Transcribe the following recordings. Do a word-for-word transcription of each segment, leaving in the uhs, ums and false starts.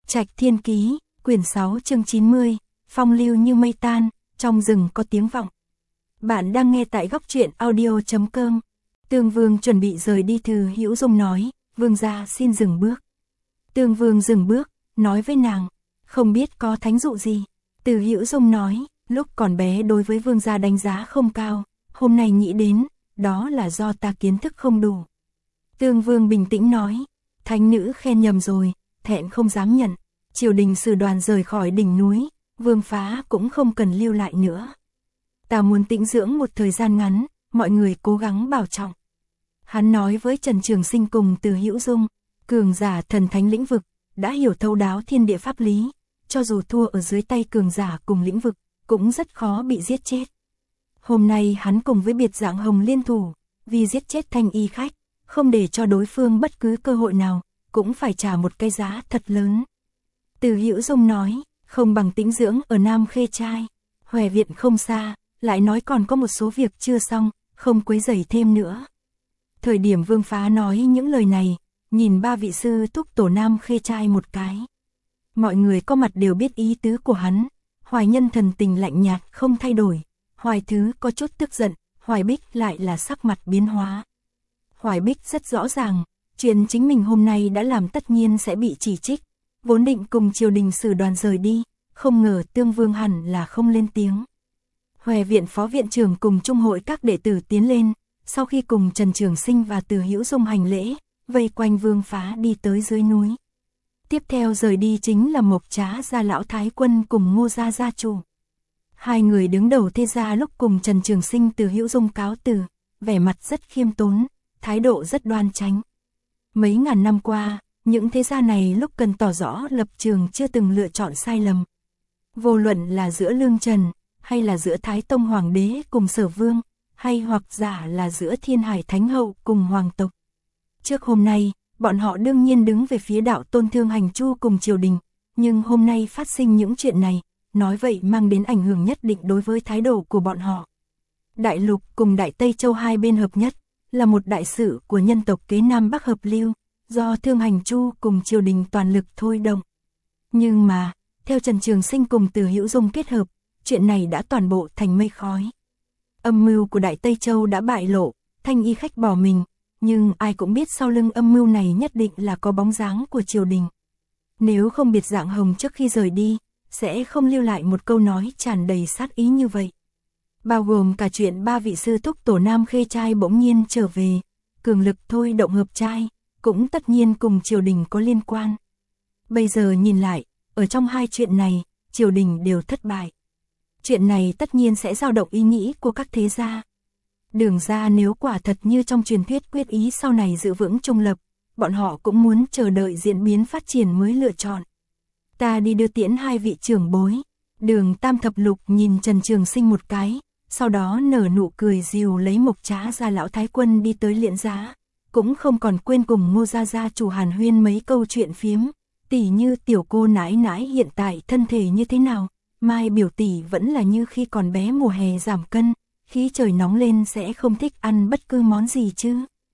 Trạch Thiên Ký, quyển sáu chương chín mươi, phong lưu như mây tan, trong rừng có tiếng vọng. Bạn đang nghe tại góc truyện audio chấm com. Tương Vương chuẩn bị rời đi, Từ Hữu Dung nói, Vương gia xin dừng bước. Tương Vương dừng bước, nói với nàng, không biết có thánh dụ gì. Từ Hữu Dung nói, lúc còn bé đối với Vương gia đánh giá không cao, hôm nay nghĩ đến, đó là do ta kiến thức không đủ. Tương Vương bình tĩnh nói, thánh nữ khen nhầm rồi, thẹn không dám nhận. Triều đình sử đoàn rời khỏi đỉnh núi, Vương phá cũng không cần lưu lại nữa. Ta muốn tĩnh dưỡng một thời gian ngắn, mọi người cố gắng bảo trọng. Hắn nói với Trần Trường Sinh cùng Từ Hữu Dung, cường giả thần thánh lĩnh vực, đã hiểu thấu đáo thiên địa pháp lý, cho dù thua ở dưới tay cường giả cùng lĩnh vực, cũng rất khó bị giết chết. Hôm nay hắn cùng với Biệt Dạng Hồng liên thủ, vì giết chết Thanh Y khách, không để cho đối phương bất cứ cơ hội nào, cũng phải trả một cái giá thật lớn. Từ Hữu Dung nói, không bằng tĩnh dưỡng ở Nam Khê Trai, Hòe viện không xa, lại nói còn có một số việc chưa xong, không quấy rầy thêm nữa. Thời điểm Vương phá nói những lời này, nhìn ba vị sư thúc tổ Nam Khê Trai một cái. Mọi người có mặt đều biết ý tứ của hắn, Hoài Nhân thần tình lạnh nhạt không thay đổi, Hoài Thứ có chút tức giận, Hoài Bích lại là sắc mặt biến hóa. Hoài Bích rất rõ ràng, chuyện chính mình hôm nay đã làm tất nhiên sẽ bị chỉ trích, vốn định cùng triều đình sử đoàn rời đi, không ngờ Tương Vương hẳn là không lên tiếng. Hòe viện phó viện trưởng cùng trung hội các đệ tử tiến lên, sau khi cùng Trần Trường Sinh và Từ Hữu Dung hành lễ, vây quanh Vương phá đi tới dưới núi. Tiếp theo rời đi chính là Mộc Trá gia lão thái quân cùng Ngô gia gia chủ. Hai người đứng đầu thế gia lúc cùng Trần Trường Sinh Từ Hữu Dung cáo từ, vẻ mặt rất khiêm tốn, thái độ rất đoan chánh. Mấy ngàn năm qua, những thế gia này lúc cần tỏ rõ lập trường chưa từng lựa chọn sai lầm. Vô luận là giữa Lương Trần, hay là giữa Thái Tông Hoàng đế cùng Sở Vương, hay hoặc giả là giữa Thiên Hải Thánh Hậu cùng Hoàng tộc. Trước hôm nay, bọn họ đương nhiên đứng về phía đạo tôn Thương Hành Chu cùng triều đình, nhưng hôm nay phát sinh những chuyện này, nói vậy mang đến ảnh hưởng nhất định đối với thái độ của bọn họ. Đại Lục cùng Đại Tây Châu hai bên hợp nhất, là một đại sự của nhân tộc kế Nam Bắc hợp lưu, do Thương Hành Chu cùng triều đình toàn lực thôi động. Nhưng mà, theo Trần Trường Sinh cùng Từ Hữu Dung kết hợp, chuyện này đã toàn bộ thành mây khói. Âm mưu của Đại Tây Châu đã bại lộ, Thanh Y khách bỏ mình, nhưng ai cũng biết sau lưng âm mưu này nhất định là có bóng dáng của triều đình. Nếu không Biệt Dạng Hồng trước khi rời đi, sẽ không lưu lại một câu nói tràn đầy sát ý như vậy. Bao gồm cả chuyện ba vị sư thúc tổ Nam Khê Trai bỗng nhiên trở về, cường lực thôi động hợp trai, cũng tất nhiên cùng triều đình có liên quan. Bây giờ nhìn lại, ở trong hai chuyện này, triều đình đều thất bại. Chuyện này tất nhiên sẽ dao động ý nghĩ của các thế gia. Đường ra nếu quả thật như trong truyền thuyết quyết ý sau này giữ vững trung lập, bọn họ cũng muốn chờ đợi diễn biến phát triển mới lựa chọn. Ta đi đưa tiễn hai vị trưởng bối. Đường Tam Thập Lục nhìn Trần Trường Sinh một cái, sau đó nở nụ cười dìu lấy Mộc Trá gia lão thái quân đi tới Liễn Giá, cũng không còn quên cùng Ngô gia gia chủ hàn huyên mấy câu chuyện phiếm, tỉ như tiểu cô nãi nãi hiện tại thân thể như thế nào, Mai biểu tỷ vẫn là như khi còn bé mùa hè giảm cân, khí trời nóng lên sẽ không thích ăn bất cứ món gì chứ.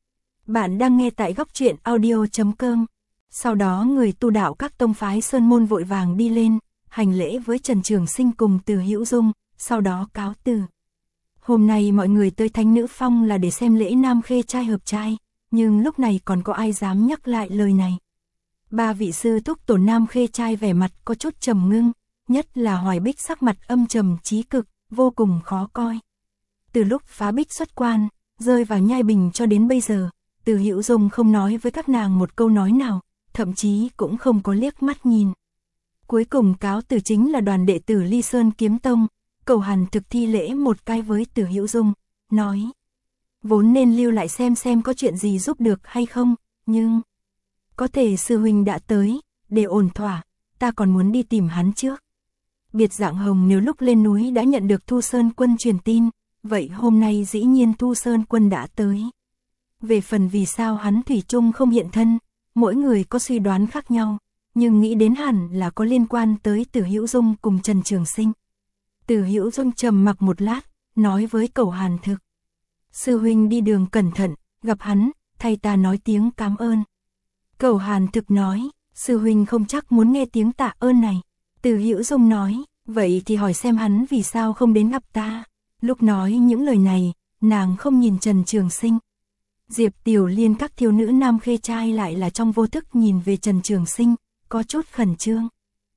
Bạn đang nghe tại góc truyện audio chấm com. Sau đó người tu đạo các tông phái sơn môn vội vàng đi lên, hành lễ với Trần Trường Sinh cùng Từ Hữu Dung, sau đó cáo từ. Hôm nay mọi người tới Thánh Nữ Phong là để xem lễ Nam Khê Trai hợp trai, nhưng lúc này còn có ai dám nhắc lại lời này. Ba vị sư thúc tổ Nam Khê Trai vẻ mặt có chút trầm ngưng, nhất là Hoài Bích sắc mặt âm trầm chí cực, vô cùng khó coi. Từ lúc phá Bích xuất quan, rơi vào nhai bình cho đến bây giờ, Từ Hữu Dung không nói với các nàng một câu nói nào, thậm chí cũng không có liếc mắt nhìn. Cuối cùng cáo từ chính là đoàn đệ tử Ly Sơn Kiếm Tông, Cầu Hàn thực thi lễ một cái với Từ Hữu Dung, nói: vốn nên lưu lại xem xem có chuyện gì giúp được hay không, nhưng có thể sư huynh đã tới, để ổn thỏa, ta còn muốn đi tìm hắn trước. Biệt Dạng Hồng nếu lúc lên núi đã nhận được Thu Sơn quân truyền tin, vậy hôm nay dĩ nhiên Thu Sơn quân đã tới. Về phần vì sao hắn thủy chung không hiện thân, mỗi người có suy đoán khác nhau, nhưng nghĩ đến hẳn là có liên quan tới Từ Hữu Dung cùng Trần Trường Sinh. Từ Hữu Dung trầm mặc một lát, nói với Cầu Hàn Thực: sư huynh đi đường cẩn thận, gặp hắn, thay ta nói tiếng cảm ơn. Cầu Hàn Thực nói: Sư huynh không chắc muốn nghe tiếng tạ ơn này. Từ Hữu Dung nói, vậy thì hỏi xem hắn vì sao không đến gặp ta. Lúc nói những lời này, nàng không nhìn Trần Trường Sinh. Diệp Tiểu Liên các thiếu nữ nam khê trai lại là trong vô thức nhìn về Trần Trường Sinh, có chút khẩn trương.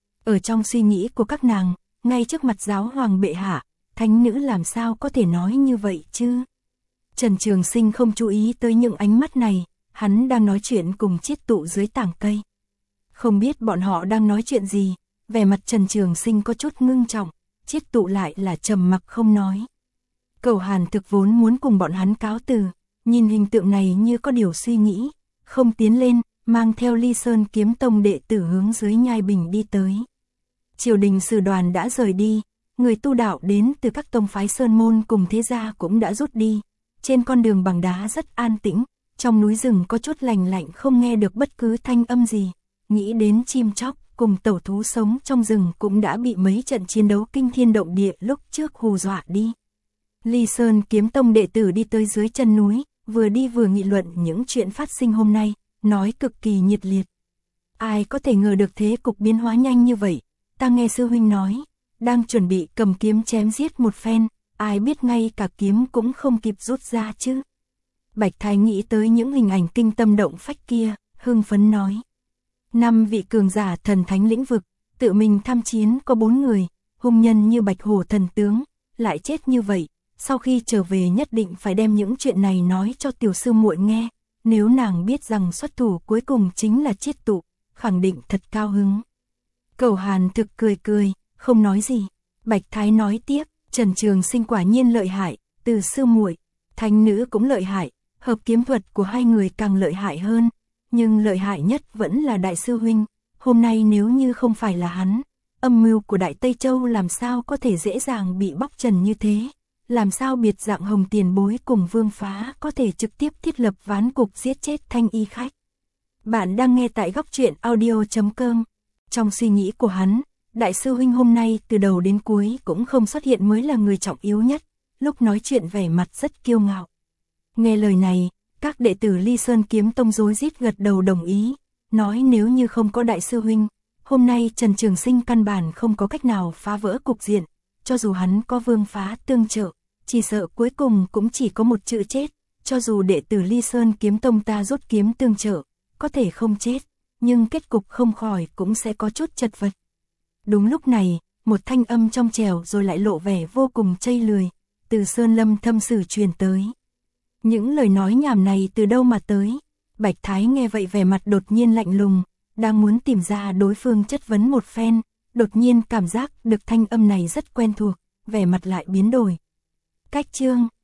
Ở trong suy nghĩ của các nàng, ngay trước mặt giáo hoàng bệ hạ, thánh nữ làm sao có thể nói như vậy chứ? Trần Trường Sinh không chú ý tới những ánh mắt này, hắn đang nói chuyện cùng Chiết Tụ dưới tảng cây. Không biết bọn họ đang nói chuyện gì, vẻ mặt Trần Trường Sinh có chút ngưng trọng, Chiết Tụ lại là trầm mặc không nói. Cầu Hàn Thực vốn muốn cùng bọn hắn cáo từ, nhìn hình tượng này như có điều suy nghĩ, không tiến lên, mang theo Ly Sơn Kiếm Tông đệ tử hướng dưới Nhai Bình đi tới. Triều đình sử đoàn đã rời đi, người tu đạo đến từ các tông phái sơn môn cùng thế gia cũng đã rút đi. Trên con đường bằng đá rất an tĩnh, trong núi rừng có chút lành lạnh không nghe được bất cứ thanh âm gì. Nghĩ đến chim chóc cùng tẩu thú sống trong rừng cũng đã bị mấy trận chiến đấu kinh thiên động địa lúc trước hù dọa đi. Ly Sơn Kiếm Tông đệ tử đi tới dưới chân núi, vừa đi vừa nghị luận những chuyện phát sinh hôm nay, nói cực kỳ nhiệt liệt. Ai có thể ngờ được thế cục biến hóa nhanh như vậy, ta nghe sư huynh nói, đang chuẩn bị cầm kiếm chém giết một phen, ai biết ngay cả kiếm cũng không kịp rút ra chứ. Bạch Thái nghĩ tới những hình ảnh kinh tâm động phách kia, hưng phấn nói. Năm vị cường giả thần thánh lĩnh vực, tự mình tham chiến có bốn người, hung nhân như Bạch Hổ thần tướng, lại chết như vậy. Sau khi trở về nhất định phải đem những chuyện này nói cho tiểu sư muội nghe, nếu nàng biết rằng xuất thủ cuối cùng chính là Chiết Tụ, khẳng định thật cao hứng. Cầu Hàn Thực cười cười, không nói gì. Bạch Thái nói tiếp, Trần Trường Sinh quả nhiên lợi hại, từ sư muội, thánh nữ cũng lợi hại, hợp kiếm thuật của hai người càng lợi hại hơn, nhưng lợi hại nhất vẫn là đại sư huynh, hôm nay nếu như không phải là hắn, âm mưu của Đại Tây Châu làm sao có thể dễ dàng bị bóc trần như thế. Làm sao biệt dạng Hồng tiền bối cùng Vương Phá có thể trực tiếp thiết lập ván cục giết chết Thanh Y khách. Bạn đang nghe tại góc truyện audio chấm com. Trong suy nghĩ của hắn, đại sư huynh hôm nay từ đầu đến cuối cũng không xuất hiện mới là người trọng yếu nhất, lúc nói chuyện vẻ mặt rất kiêu ngạo. Nghe lời này, các đệ tử Ly Sơn Kiếm Tông rối rít gật đầu đồng ý, nói nếu như không có đại sư huynh, hôm nay Trần Trường Sinh căn bản không có cách nào phá vỡ cục diện, cho dù hắn có Vương Phá tương trợ. Chỉ sợ cuối cùng cũng chỉ có một chữ chết, cho dù đệ tử Ly Sơn Kiếm Tông ta rút kiếm tương trợ, có thể không chết, nhưng kết cục không khỏi cũng sẽ có chút chật vật. Đúng lúc này, một thanh âm trong trẻo rồi lại lộ vẻ vô cùng chây lười, từ Sơn Lâm Thâm Sử truyền tới. Những lời nói nhảm này từ đâu mà tới? Bạch Thái nghe vậy vẻ mặt đột nhiên lạnh lùng, đang muốn tìm ra đối phương chất vấn một phen, đột nhiên cảm giác được thanh âm này rất quen thuộc, vẻ mặt lại biến đổi. Cách chương